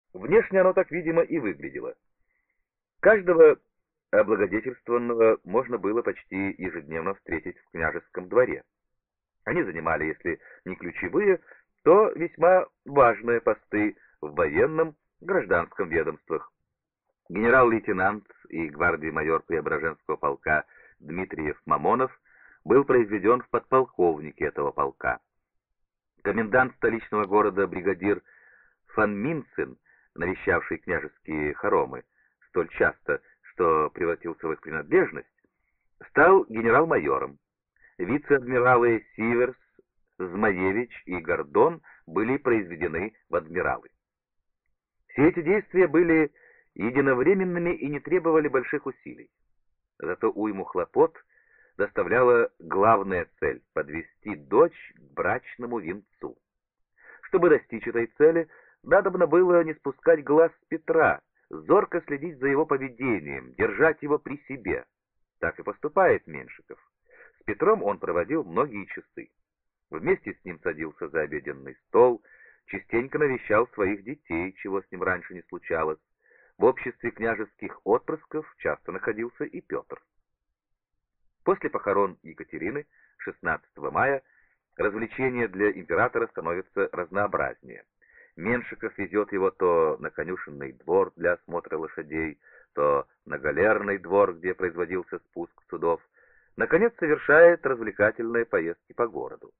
Внешне оно так, видимо, и выглядело. Каждого облагодетельствованного можно было почти ежедневно встретить в княжеском дворе. Они занимали, если не ключевые, то весьма важные посты в военном, гражданском ведомствах. Генерал-лейтенант и гвардии-майор Преображенского полка Дмитриев Мамонов был произведен в подполковнике этого полка. Комендант столичного города бригадир фон Минцин, навещавший княжеские хоромы столь часто, что превратился в их принадлежность, стал генерал-майором. Вице-адмиралы Сиверс, Змаевич и Гордон были произведены в адмиралы. Все эти действия были единовременными и не требовали больших усилий. Зато уйму хлопот доставляла главная цель — подвести дочь к брачному венцу. Чтобы достичь этой цели, надобно было не спускать глаз с Петра, зорко следить за его поведением, держать его при себе. Так и поступает Меншиков. С Петром он проводил многие часы. Вместе с ним садился за обеденный стол, частенько навещал своих детей, чего с ним раньше не случалось. В обществе княжеских отпрысков часто находился и Петр. После похорон Екатерины 16 мая развлечения для императора становятся разнообразнее. Меншиков везет его то на конюшенный двор для осмотра лошадей, то на галерный двор, где производился спуск судов. Наконец, совершает развлекательные поездки по городу.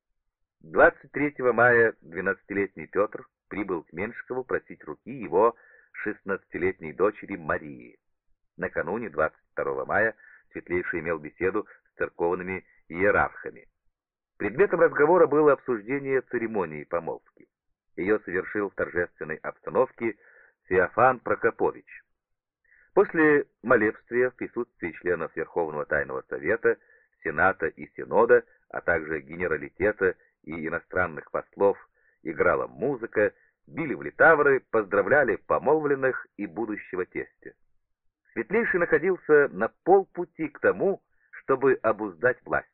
23 мая 12-летний Петр прибыл к Меншикову просить руки его 16-летней дочери Марии. Накануне, 22 мая, Светлейший имел беседу с церковными иерархами. Предметом разговора было обсуждение церемонии помолвки. Ее совершил в торжественной обстановке Феофан Прокопович. После молебствия в присутствии членов Верховного Тайного Совета, Сената и Синода, а также генералитета и иностранных послов, играла музыка, били в литавры, поздравляли помолвленных и будущего тестя. Светлейший находился на полпути к тому, чтобы обуздать власть.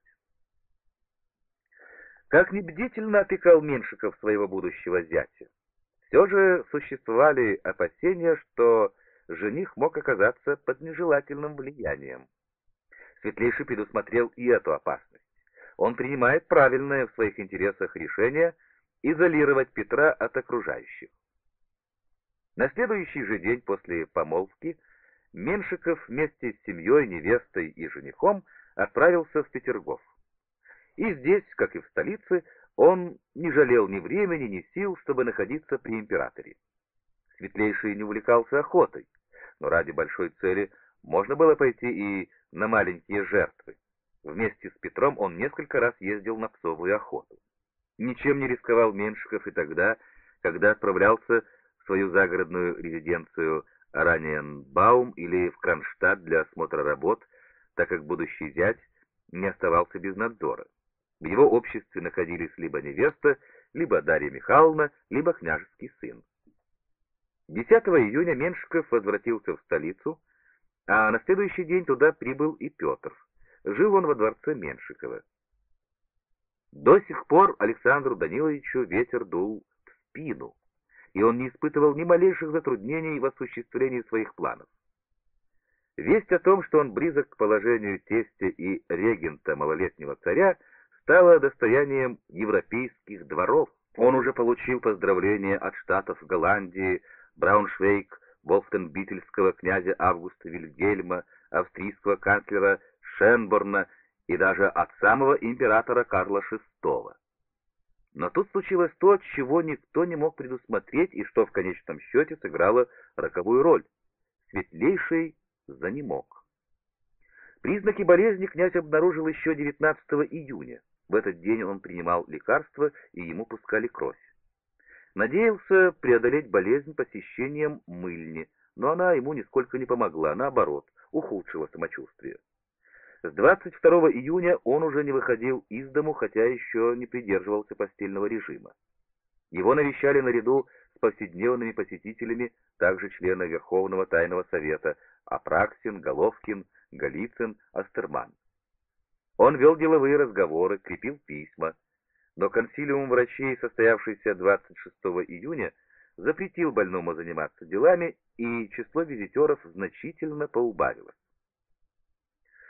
Как ни бдительно опекал Меншиков своего будущего зятя, все же существовали опасения, что жених мог оказаться под нежелательным влиянием. Светлейший предусмотрел и эту опасность. Он принимает правильное в своих интересах решение изолировать Петра от окружающих. На следующий же день после помолвки Меншиков вместе с семьей, невестой и женихом отправился в Петергоф. И здесь, как и в столице, он не жалел ни времени, ни сил, чтобы находиться при императоре. Светлейший не увлекался охотой, но ради большой цели можно было пойти и на маленькие жертвы. Вместе с Петром он несколько раз ездил на псовую охоту. Ничем не рисковал Меншиков и тогда, когда отправлялся в свою загородную резиденцию Ораниенбаум или в Кронштадт для осмотра работ, так как будущий зять не оставался без надзора. В его обществе находились либо невеста, либо Дарья Михайловна, либо княжеский сын. 10 июня Меншиков возвратился в столицу, а на следующий день туда прибыл и Петр. Жил он во дворце Меншикова. До сих пор Александру Даниловичу ветер дул в спину, и он не испытывал ни малейших затруднений в осуществлении своих планов. Весть о том, что он близок к положению тестя и регента малолетнего царя, стала достоянием европейских дворов. Он уже получил поздравления от штатов Голландии, Брауншвейг, Волфтенбительского князя Августа Вильгельма, австрийского канцлера Шенборна и даже от самого императора Карла VI. Но тут случилось то, чего никто не мог предусмотреть и что в конечном счете сыграло роковую роль. Светлейший занемог. Признаки болезни князь обнаружил еще 19 июня. В этот день он принимал лекарства, и ему пускали кровь. Надеялся преодолеть болезнь посещением мыльни, но она ему нисколько не помогла, наоборот, ухудшила самочувствие. С 22 июня он уже не выходил из дому, хотя еще не придерживался постельного режима. Его навещали наряду с повседневными посетителями также члены Верховного Тайного Совета Апраксин, Головкин, Голицын, Астерман. Он вел деловые разговоры, крепил письма, но консилиум врачей, состоявшийся 26 июня, запретил больному заниматься делами, и число визитеров значительно поубавилось.